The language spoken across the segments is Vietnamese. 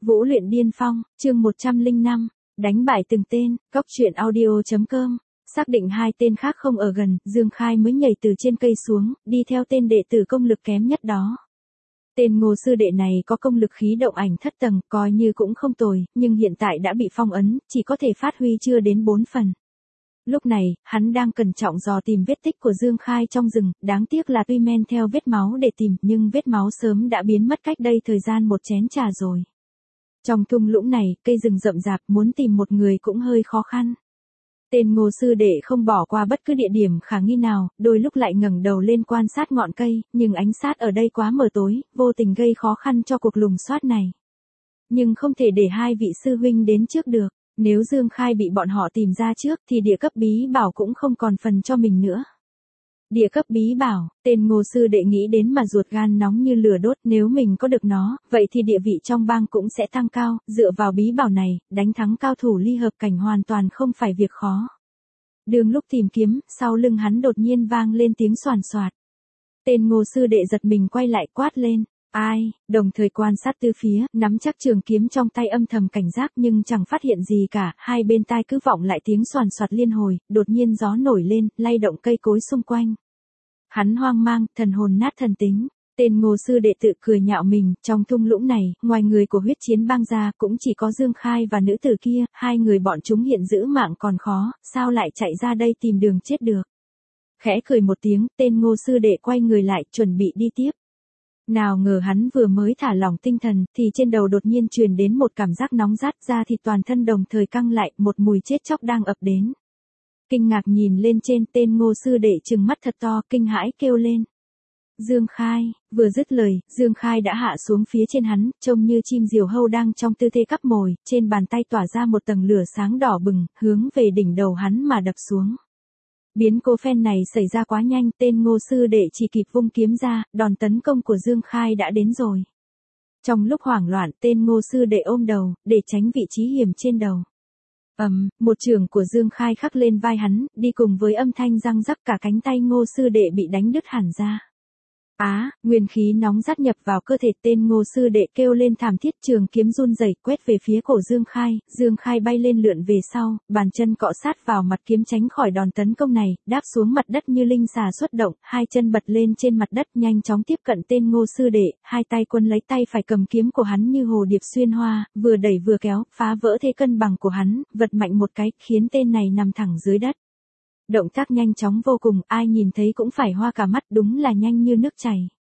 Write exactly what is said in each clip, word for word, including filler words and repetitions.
Vũ luyện điên phong, chương một trăm lẻ năm, đánh bại từng tên, góc truyện audio.com. Xác định hai tên khác không ở gần, Dương Khai mới nhảy từ trên cây xuống, đi theo tên đệ tử công lực kém nhất đó. Tên Ngô sư đệ này có công lực khí động ảnh thất tầng, coi như cũng không tồi, nhưng hiện tại đã bị phong ấn, chỉ có thể phát huy chưa đến bốn phần. Lúc này, hắn đang cẩn trọng dò tìm vết tích của Dương Khai trong rừng, đáng tiếc là tuy men theo vết máu để tìm, nhưng vết máu sớm đã biến mất cách đây thời gian một chén trà rồi. Trong thung lũng này, cây rừng rậm rạp, muốn tìm một người cũng hơi khó khăn. Tên Ngô sư đệ không bỏ qua bất cứ địa điểm khả nghi nào, đôi lúc lại ngẩng đầu lên quan sát ngọn cây, nhưng ánh sát ở đây quá mờ tối, vô tình gây khó khăn cho cuộc lùng soát này. Nhưng không thể để hai vị sư huynh đến trước được, nếu Dương Khai bị bọn họ tìm ra trước thì địa cấp bí bảo cũng không còn phần cho mình nữa. Địa cấp bí bảo, tên Ngô sư đệ nghĩ đến mà ruột gan nóng như lửa đốt, nếu mình có được nó, vậy thì địa vị trong bang cũng sẽ tăng cao, dựa vào bí bảo này, đánh thắng cao thủ ly hợp cảnh hoàn toàn không phải việc khó. Đường lúc tìm kiếm, sau lưng hắn đột nhiên vang lên tiếng xoàn xoạt. Tên Ngô sư đệ giật mình quay lại quát lên, ai, đồng thời quan sát từ phía, nắm chắc trường kiếm trong tay âm thầm cảnh giác nhưng chẳng phát hiện gì cả, hai bên tai cứ vọng lại tiếng xoàn xoạt liên hồi, đột nhiên gió nổi lên, lay động cây cối xung quanh. Hắn hoang mang, thần hồn nát thần tính, tên Ngô sư đệ tự cười nhạo mình, trong thung lũng này, ngoài người của huyết chiến bang ra cũng chỉ có Dương Khai và nữ tử kia, hai người bọn chúng hiện giữ mạng còn khó, sao lại chạy ra đây tìm đường chết được. Khẽ cười một tiếng, tên Ngô sư đệ quay người lại, chuẩn bị đi tiếp. Nào ngờ hắn vừa mới thả lỏng tinh thần, thì trên đầu đột nhiên truyền đến một cảm giác nóng rát ra thì toàn thân đồng thời căng lại, một mùi chết chóc đang ập đến. Kinh ngạc nhìn lên trên, tên Ngô sư đệ trừng mắt thật to, kinh hãi kêu lên. Dương Khai, vừa dứt lời, Dương Khai đã hạ xuống phía trên hắn, trông như chim diều hâu đang trong tư thế cắp mồi, trên bàn tay tỏa ra một tầng lửa sáng đỏ bừng, hướng về đỉnh đầu hắn mà đập xuống. Biến cố phen này xảy ra quá nhanh, tên Ngô sư đệ chỉ kịp vung kiếm ra, đòn tấn công của Dương Khai đã đến rồi. Trong lúc hoảng loạn, tên Ngô sư đệ ôm đầu, để tránh vị trí hiểm trên đầu. ầm, um, một chưởng của Dương Khai khắc lên vai hắn, đi cùng với âm thanh răng rắc, cả cánh tay Ngô sư đệ bị đánh đứt hẳn ra. Á, à, nguyên khí nóng rát nhập vào cơ thể, tên Ngô sư đệ kêu lên thảm thiết, trường kiếm run rẩy quét về phía cổ Dương Khai, Dương Khai bay lên lượn về sau, bàn chân cọ sát vào mặt kiếm tránh khỏi đòn tấn công này, đáp xuống mặt đất như linh xà xuất động, hai chân bật lên trên mặt đất nhanh chóng tiếp cận tên Ngô sư đệ, hai tay quân lấy tay phải cầm kiếm của hắn như hồ điệp xuyên hoa, vừa đẩy vừa kéo, phá vỡ thế cân bằng của hắn, vật mạnh một cái, khiến tên này nằm thẳng dưới đất. Động tác nhanh chóng vô cùng, ai nhìn thấy cũng phải hoa cả mắt, đúng là nhanh như nước chảy.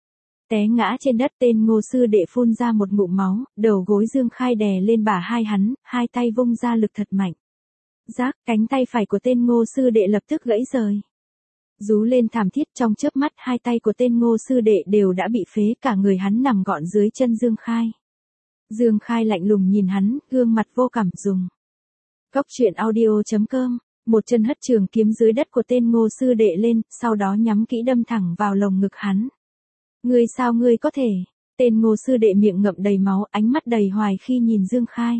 Té ngã trên đất, tên Ngô sư đệ phun ra một ngụm máu, đầu gối Dương Khai đè lên bả hai hắn, hai tay vung ra lực thật mạnh. Rác, cánh tay phải của tên Ngô sư đệ lập tức gãy rời. Rú lên thảm thiết, trong chớp mắt hai tay của tên Ngô sư đệ đều đã bị phế, cả người hắn nằm gọn dưới chân Dương Khai. Dương Khai lạnh lùng nhìn hắn, gương mặt vô cảm, dùng. Góc truyện audio.com. Một chân hất trường kiếm dưới đất của tên Ngô sư đệ lên, sau đó nhắm kỹ đâm thẳng vào lồng ngực hắn. Ngươi sao ngươi có thể? Tên Ngô sư đệ miệng ngậm đầy máu, ánh mắt đầy hoài khi nhìn Dương Khai.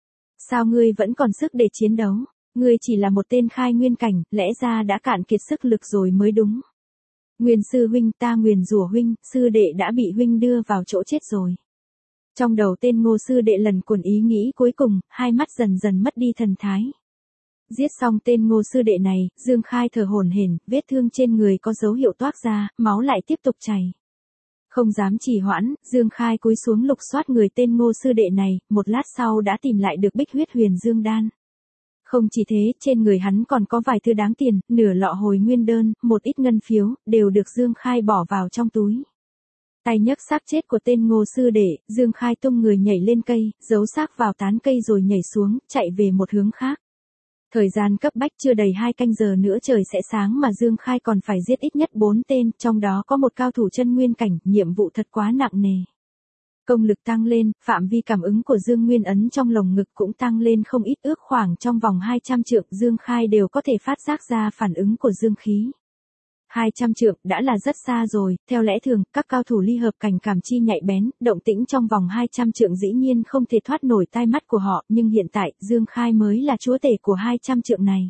Sao ngươi vẫn còn sức để chiến đấu? Ngươi chỉ là một tên khai nguyên cảnh, lẽ ra đã cạn kiệt sức lực rồi mới đúng. Nguyên sư huynh, ta nguyền rủa huynh, sư đệ đã bị huynh đưa vào chỗ chết rồi. Trong đầu tên Ngô sư đệ lần cuồn ý nghĩ cuối cùng, hai mắt dần dần mất đi thần thái. Giết xong tên Ngô sư đệ này, Dương Khai thở hổn hển, vết thương trên người có dấu hiệu toát ra, máu lại tiếp tục chảy. Không dám trì hoãn, Dương Khai cúi xuống lục soát người tên Ngô sư đệ này, một lát sau đã tìm lại được bích huyết huyền dương đan. Không chỉ thế, trên người hắn còn có vài thứ đáng tiền, nửa lọ hồi nguyên đơn, một ít ngân phiếu, đều được Dương Khai bỏ vào trong túi. Tay nhấc xác chết của tên Ngô sư đệ, Dương Khai tung người nhảy lên cây, giấu xác vào tán cây rồi nhảy xuống, chạy về một hướng khác. Thời gian cấp bách chưa đầy hai canh giờ nữa trời sẽ sáng mà Dương Khai còn phải giết ít nhất bốn tên, trong đó có một cao thủ chân nguyên cảnh, nhiệm vụ thật quá nặng nề. Công lực tăng lên, phạm vi cảm ứng của Dương Nguyên ấn trong lồng ngực cũng tăng lên không ít, ước khoảng trong vòng hai trăm trượng Dương Khai đều có thể phát giác ra phản ứng của dương khí. hai trăm trượng đã là rất xa rồi, theo lẽ thường, các cao thủ ly hợp cảnh cảm chi nhạy bén, động tĩnh trong vòng hai trăm trượng dĩ nhiên không thể thoát nổi tai mắt của họ, nhưng hiện tại, Dương Khai mới là chúa tể của hai trăm trượng này.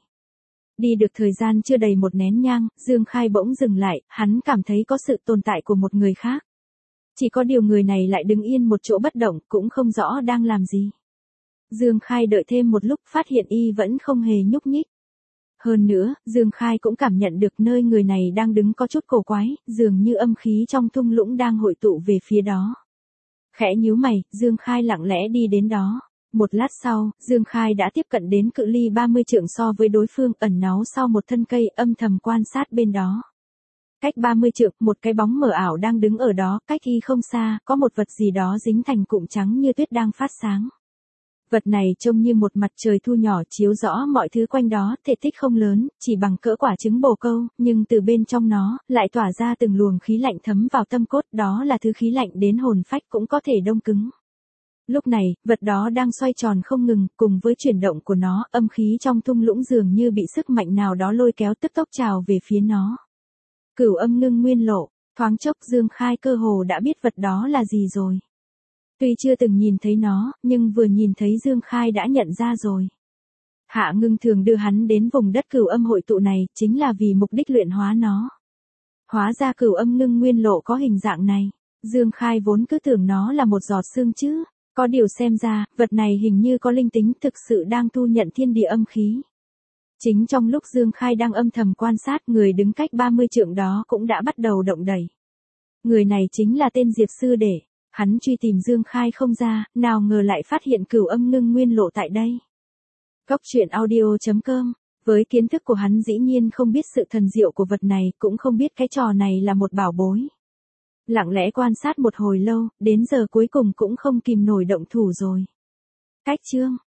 Đi được thời gian chưa đầy một nén nhang, Dương Khai bỗng dừng lại, hắn cảm thấy có sự tồn tại của một người khác. Chỉ có điều người này lại đứng yên một chỗ bất động, cũng không rõ đang làm gì. Dương Khai đợi thêm một lúc, phát hiện y vẫn không hề nhúc nhích. Hơn nữa, Dương Khai cũng cảm nhận được nơi người này đang đứng có chút cổ quái, dường như âm khí trong thung lũng đang hội tụ về phía đó. Khẽ nhíu mày, Dương Khai lặng lẽ đi đến đó. Một lát sau, Dương Khai đã tiếp cận đến cự ly ba mươi trượng so với đối phương, ẩn náu sau một thân cây, âm thầm quan sát bên đó. Cách ba mươi trượng, một cái bóng mờ ảo đang đứng ở đó, cách y không xa, có một vật gì đó dính thành cụm trắng như tuyết đang phát sáng. Vật này trông như một mặt trời thu nhỏ chiếu rõ mọi thứ quanh đó, thể tích không lớn, chỉ bằng cỡ quả trứng bồ câu, nhưng từ bên trong nó, lại tỏa ra từng luồng khí lạnh thấm vào tâm cốt, đó là thứ khí lạnh đến hồn phách cũng có thể đông cứng. Lúc này, vật đó đang xoay tròn không ngừng, cùng với chuyển động của nó, âm khí trong thung lũng dường như bị sức mạnh nào đó lôi kéo tức tốc trào về phía nó. Cửu âm ngưng nguyên lộ, thoáng chốc Dương Khai cơ hồ đã biết vật đó là gì rồi. Tuy chưa từng nhìn thấy nó, nhưng vừa nhìn thấy Dương Khai đã nhận ra rồi. Hạ Ngưng thường đưa hắn đến vùng đất cửu âm hội tụ này, chính là vì mục đích luyện hóa nó. Hóa ra cửu âm ngưng nguyên lộ có hình dạng này. Dương Khai vốn cứ tưởng nó là một giọt sương chứ. Có điều xem ra, vật này hình như có linh tính, thực sự đang thu nhận thiên địa âm khí. Chính trong lúc Dương Khai đang âm thầm quan sát, người đứng cách ba mươi trượng đó cũng đã bắt đầu động đẩy. Người này chính là tên Diệp Sư Đệ. Hắn truy tìm Dương Khai không ra, nào ngờ lại phát hiện cửu âm ngưng nguyên lộ tại đây. Cốc truyện audio chấm com. Với kiến thức của hắn dĩ nhiên không biết sự thần diệu của vật này, cũng không biết cái trò này là một bảo bối. Lặng lẽ quan sát một hồi lâu, đến giờ cuối cùng cũng không kìm nổi động thủ rồi. Cách chương